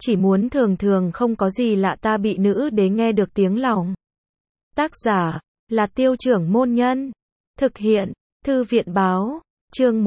chỉ muốn thường thường không có gì lạ ta bị nữ đế nghe được tiếng lòng. Tác giả là Tiêu Trưởng Môn Nhân. Thực hiện Thư viện Báo. Chương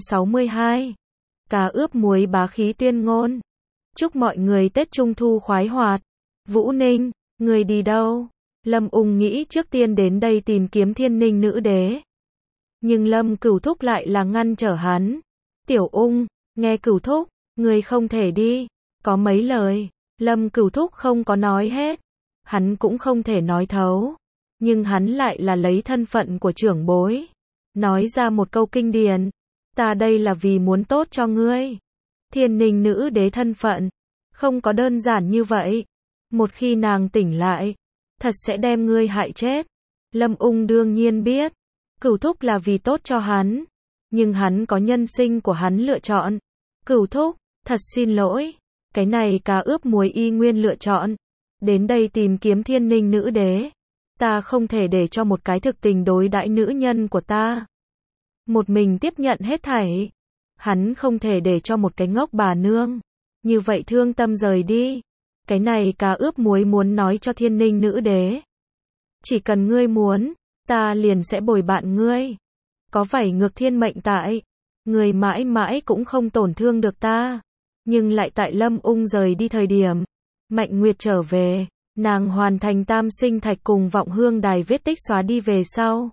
162. Cá ướp muối bá khí tuyên ngôn. Chúc mọi người Tết Trung Thu khoái hoạt. Vũ Ninh, người đi đâu? Lâm Ung nghĩ trước tiên đến đây tìm kiếm Thiên Ninh nữ đế. Nhưng Lâm Cửu Thúc lại là ngăn trở hắn. Tiểu Ung, nghe Cửu Thúc, người không thể đi. Có mấy lời, Lâm Cửu Thúc không có nói hết. Hắn cũng không thể nói thấu. Nhưng hắn lại là lấy thân phận của trưởng bối. Nói ra một câu kinh điển. Ta đây là vì muốn tốt cho ngươi. Thiên Ninh nữ đế thân phận. Không có đơn giản như vậy. Một khi nàng tỉnh lại, thật sẽ đem ngươi hại chết. Lâm Ung đương nhiên biết. Cửu Thúc là vì tốt cho hắn. Nhưng hắn có nhân sinh của hắn lựa chọn. Cửu Thúc, thật xin lỗi. Cái này cá ướp muối y nguyên lựa chọn. Đến đây tìm kiếm Thiên Ninh nữ đế. Ta không thể để cho một cái thực tình đối đãi nữ nhân của ta. Một mình tiếp nhận hết thảy. Hắn không thể để cho một cái ngốc bà nương. Như vậy thương tâm rời đi. Cái này cá ướp muối muốn nói cho Thiên Ninh nữ đế. Chỉ cần ngươi muốn, ta liền sẽ bồi bạn ngươi. Có vảy ngược thiên mệnh tại. Ngươi mãi mãi cũng không tổn thương được ta. Nhưng lại tại Lâm Ung rời đi thời điểm. Mạnh Nguyệt trở về. Nàng hoàn thành tam sinh thạch cùng vọng hương đài vết tích xóa đi về sau.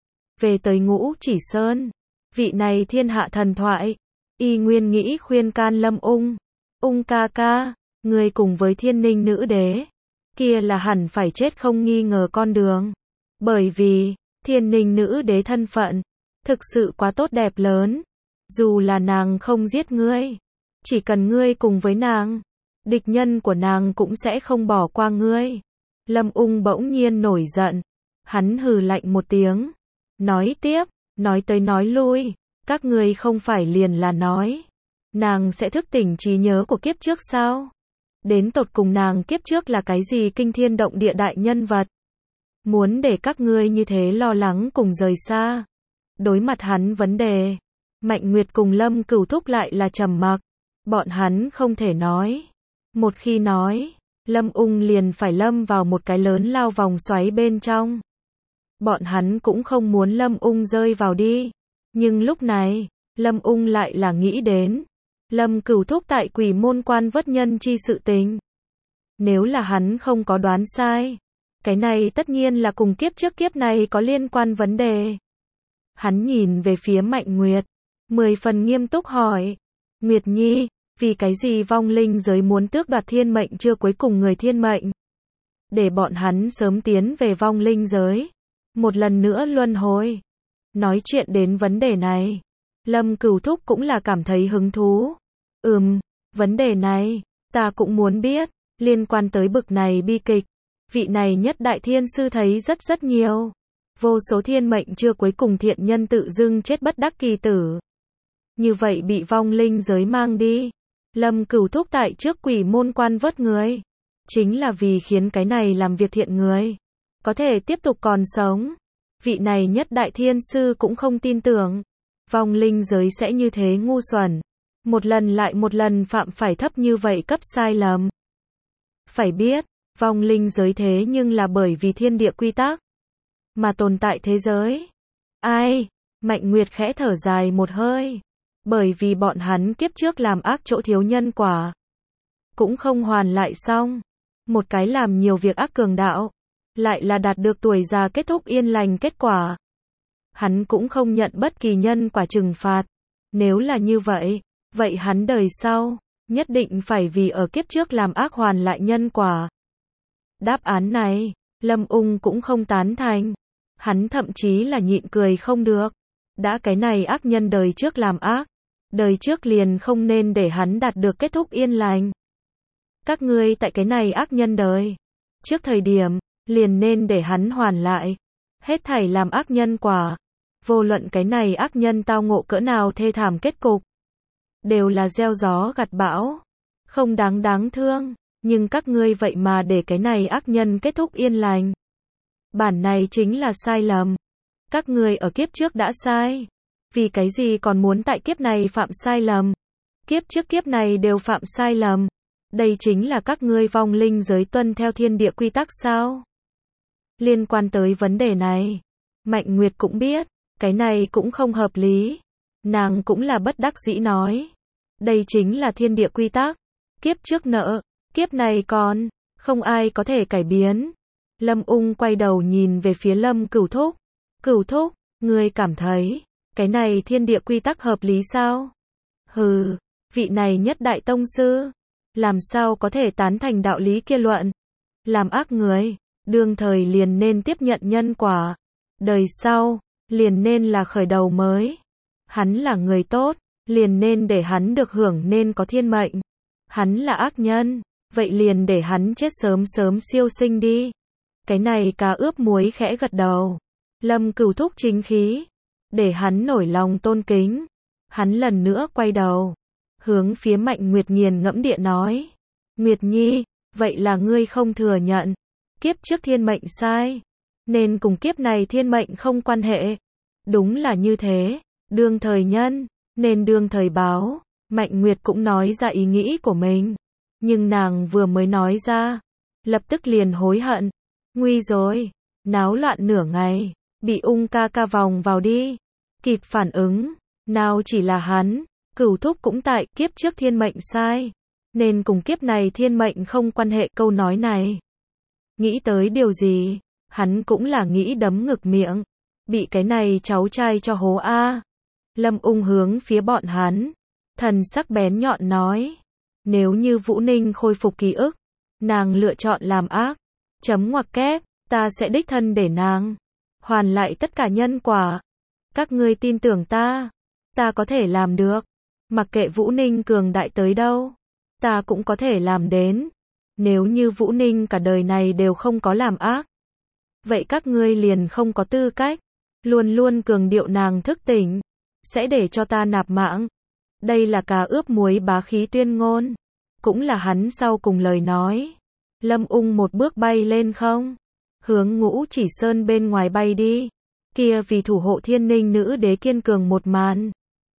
Về tới Ngũ Chỉ Sơn. Vị này thiên hạ thần thoại. Y nguyên nghĩ khuyên can Lâm Ung. Ung ca ca, người cùng với Thiên Ninh nữ đế. Kia là hẳn phải chết không nghi ngờ con đường. Bởi vì, Thiên Ninh nữ đế thân phận. Thực sự quá tốt đẹp lớn. Dù là nàng không giết ngươi. Chỉ cần ngươi cùng với nàng. Địch nhân của nàng cũng sẽ không bỏ qua ngươi. Lâm Ung bỗng nhiên nổi giận. Hắn hừ lạnh một tiếng. Nói tiếp, nói tới nói lui. Các ngươi không phải liền là nói. Nàng sẽ thức tỉnh trí nhớ của kiếp trước sao? Đến tột cùng nàng kiếp trước là cái gì kinh thiên động địa đại nhân vật? Muốn để các ngươi như thế lo lắng cùng rời xa. Đối mặt hắn vấn đề. Mạnh Nguyệt cùng Lâm Cửu Thúc lại là trầm mặc. Bọn hắn không thể nói. Một khi nói, Lâm Ung liền phải lâm vào một cái lớn lao vòng xoáy bên trong. Bọn hắn cũng không muốn Lâm Ung rơi vào đi. Nhưng lúc này, Lâm Ung lại là nghĩ đến. Lâm Cửu Thúc tại Quỷ Môn Quan vất nhân chi sự tình. Nếu là hắn không có đoán sai. Cái này tất nhiên là cùng kiếp trước kiếp này có liên quan vấn đề. Hắn nhìn về phía Mạnh Nguyệt. 10 phần nghiêm túc hỏi. Nguyệt Nhi, vì cái gì vong linh giới muốn tước đoạt thiên mệnh chưa cuối cùng người thiên mệnh? Để bọn hắn sớm tiến về vong linh giới. Một lần nữa luân hồi. Nói chuyện đến vấn đề này. Lâm Cửu Thúc cũng là cảm thấy hứng thú. Vấn đề này, ta cũng muốn biết. Liên quan tới bực này bi kịch. Vị này nhất đại thiên sư thấy rất nhiều. Vô số thiên mệnh chưa cuối cùng thiện nhân tự dưng chết bất đắc kỳ tử. Như vậy bị vong linh giới mang đi. Lâm Cửu Thúc tại trước Quỷ Môn Quan vớt người. Chính là vì khiến cái này làm việc thiện người. Có thể tiếp tục còn sống. Vị này nhất đại thiên sư cũng không tin tưởng. Vong linh giới sẽ như thế ngu xuẩn. Một lần lại một lần phạm phải thấp như vậy cấp sai lầm. Phải biết, vong linh giới thế nhưng là bởi vì thiên địa quy tắc. Mà tồn tại thế giới. Ai? Mạnh Nguyệt khẽ thở dài một hơi. Bởi vì bọn hắn kiếp trước làm ác chỗ thiếu nhân quả. Cũng không hoàn lại xong. Một cái làm nhiều việc ác cường đạo. Lại là đạt được tuổi già kết thúc yên lành kết quả. Hắn cũng không nhận bất kỳ nhân quả trừng phạt. Nếu là như vậy, vậy hắn đời sau, nhất định phải vì ở kiếp trước làm ác hoàn lại nhân quả. Đáp án này, Lâm Ung cũng không tán thành. Hắn thậm chí là nhịn cười không được. Đã cái này ác nhân đời trước làm ác. Đời trước liền không nên để hắn đạt được kết thúc yên lành. Các ngươi tại cái này ác nhân đời. Trước thời điểm, liền nên để hắn hoàn lại. Hết thảy làm ác nhân quả. Vô luận cái này ác nhân tao ngộ cỡ nào thê thảm kết cục. Đều là gieo gió gặt bão. Không đáng thương. Nhưng các ngươi vậy mà để cái này ác nhân kết thúc yên lành. Bản này chính là sai lầm. Các ngươi ở kiếp trước đã sai. Vì cái gì còn muốn tại kiếp này phạm sai lầm? Kiếp trước kiếp này đều phạm sai lầm. Đây chính là các ngươi vong linh giới tuân theo thiên địa quy tắc sao? Liên quan tới vấn đề này, Mạnh Nguyệt cũng biết, cái này cũng không hợp lý. Nàng cũng là bất đắc dĩ nói. Đây chính là thiên địa quy tắc. Kiếp trước nợ, kiếp này còn, không ai có thể cải biến. Lâm Ung quay đầu nhìn về phía Lâm Cửu Thúc. Cửu Thúc, ngươi cảm thấy, cái này thiên địa quy tắc hợp lý sao? Hừ, vị này nhất đại tông sư, làm sao có thể tán thành đạo lý kia luận? Làm ác người, đương thời liền nên tiếp nhận nhân quả. Đời sau, liền nên là khởi đầu mới. Hắn là người tốt, liền nên để hắn được hưởng nên có thiên mệnh. Hắn là ác nhân, vậy liền để hắn chết sớm sớm siêu sinh đi. Cái này cá ướp muối khẽ gật đầu. Lâm Cửu Thúc chính khí, để hắn nổi lòng tôn kính. Hắn lần nữa quay đầu, hướng phía Mạnh Nguyệt nghiền ngẫm địa nói. Nguyệt Nhi, vậy là ngươi không thừa nhận. Kiếp trước thiên mệnh sai, nên cùng kiếp này thiên mệnh không quan hệ. Đúng là như thế, đương thời nhân, nên đương thời báo. Mạnh Nguyệt cũng nói ra ý nghĩ của mình. Nhưng nàng vừa mới nói ra, lập tức liền hối hận. Nguy rồi, náo loạn nửa ngày, bị Ung ca ca vòng vào đi. Kịp phản ứng, nào chỉ là hắn, Cửu Thúc cũng tại kiếp trước thiên mệnh sai. Nên cùng kiếp này thiên mệnh không quan hệ câu nói này. Nghĩ tới điều gì, hắn cũng là nghĩ đấm ngực miệng. Bị cái này cháu trai cho hố a. Lâm Ung hướng phía bọn hắn, thần sắc bén nhọn nói. Nếu như Vũ Ninh khôi phục ký ức, nàng lựa chọn làm ác, chấm ngoặc kép, ta sẽ đích thân để nàng hoàn lại tất cả nhân quả. Các ngươi tin tưởng ta có thể làm được. Mặc kệ Vũ Ninh cường đại tới đâu, ta cũng có thể làm đến. Nếu như Vũ Ninh cả đời này đều không có làm ác, vậy các ngươi liền không có tư cách. Luôn luôn cường điệu nàng thức tỉnh, sẽ để cho ta nạp mạng. Đây là cá ướp muối bá khí tuyên ngôn, cũng là hắn sau cùng lời nói. Lâm Ung một bước bay lên không, hướng Ngũ Chỉ Sơn bên ngoài bay đi. Kia vì thủ hộ Thiên Ninh nữ đế kiên cường một màn,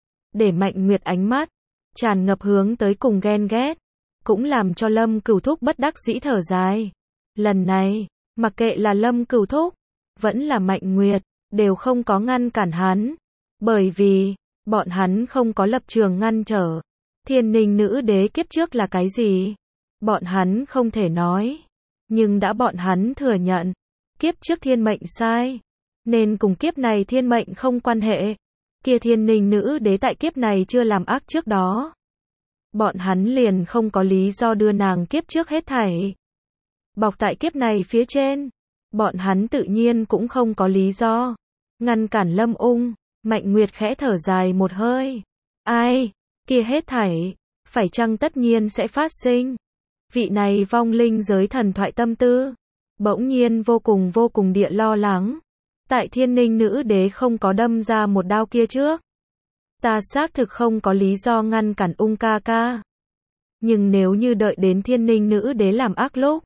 để Mạnh Nguyệt ánh mắt tràn ngập hướng tới cùng ghen ghét, cũng làm cho Lâm Cửu Thúc bất đắc dĩ thở dài. Lần này, mặc kệ là Lâm Cửu Thúc, vẫn là Mạnh Nguyệt, đều không có ngăn cản hắn, bởi vì bọn hắn không có lập trường ngăn trở. Thiên Ninh nữ đế kiếp trước là cái gì? Bọn hắn không thể nói, nhưng đã bọn hắn thừa nhận, kiếp trước thiên mệnh sai, nên cùng kiếp này thiên mệnh không quan hệ. Kia Thiên Ninh nữ đế tại kiếp này chưa làm ác trước đó, bọn hắn liền không có lý do đưa nàng kiếp trước hết thảy bọc tại kiếp này phía trên. Bọn hắn tự nhiên cũng không có lý do ngăn cản Lâm Ung. Mạnh Nguyệt khẽ thở dài một hơi. Ai, kia hết thảy, phải chăng tất nhiên sẽ phát sinh? Vị này vong linh giới thần thoại tâm tư, bỗng nhiên vô cùng địa lo lắng. Tại Thiên Ninh nữ đế không có đâm ra một đao kia trước, ta xác thực không có lý do ngăn cản Ung ca ca. Nhưng nếu như đợi đến Thiên Ninh nữ đế làm ác lúc,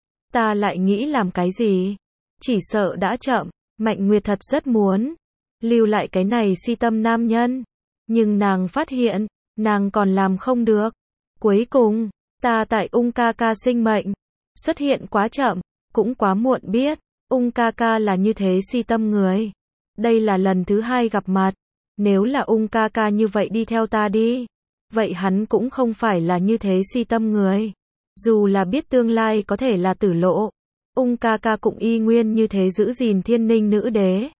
ta lại nghĩ làm cái gì? Chỉ sợ đã chậm. Mạnh Nguyệt thật rất muốn lưu lại cái này si tâm nam nhân, nhưng nàng phát hiện, nàng còn làm không được. Cuối cùng, ta tại Ung ca ca sinh mệnh xuất hiện quá chậm, cũng quá muộn biết. Ung ca ca là như thế si tâm người. Đây là lần thứ hai gặp mặt. Nếu là Ung ca ca như vậy đi theo ta đi, vậy hắn cũng không phải là như thế si tâm người. Dù là biết tương lai có thể là tử lộ, Ung ca ca cũng y nguyên như thế giữ gìn Thiên Ninh nữ đế.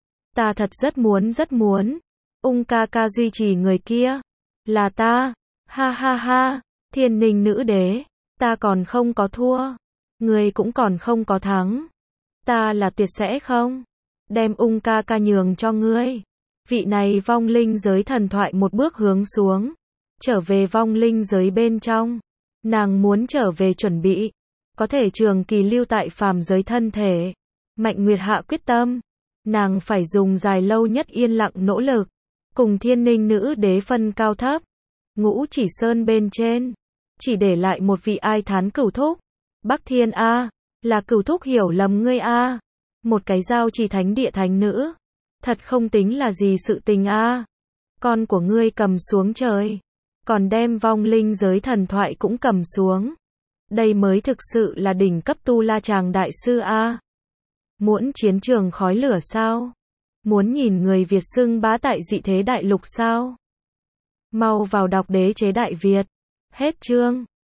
Ta thật rất muốn Ung ca ca duy trì người kia là ta. Ha ha ha, Thiên Ninh nữ đế, ta còn không có thua, người cũng còn không có thắng. Ta là tuyệt sẽ không đem Ung ca ca nhường cho ngươi. Vị này vong linh giới thần thoại một bước hướng xuống, trở về vong linh giới bên trong. Nàng muốn trở về chuẩn bị có thể trường kỳ lưu tại phàm giới thân thể. Mạnh Nguyệt hạ quyết tâm, nàng phải dùng dài lâu nhất yên lặng nỗ lực, cùng Thiên Ninh nữ đế phân cao thấp. Ngũ Chỉ Sơn bên trên, chỉ để lại một vị ai thán Cửu Thúc. Bắc Thiên a, là Cửu Thúc hiểu lầm ngươi a. Một cái giao trì thánh địa thánh nữ, thật không tính là gì sự tình a. Con của ngươi cầm xuống trời, còn đem vong linh giới thần thoại cũng cầm xuống. Đây mới thực sự là đỉnh cấp tu la chàng đại sư a. Muốn chiến trường khói lửa sao? Muốn nhìn người Việt xưng bá tại dị thế đại lục sao? Mau vào đọc Đế chế Đại Việt. Hết chương.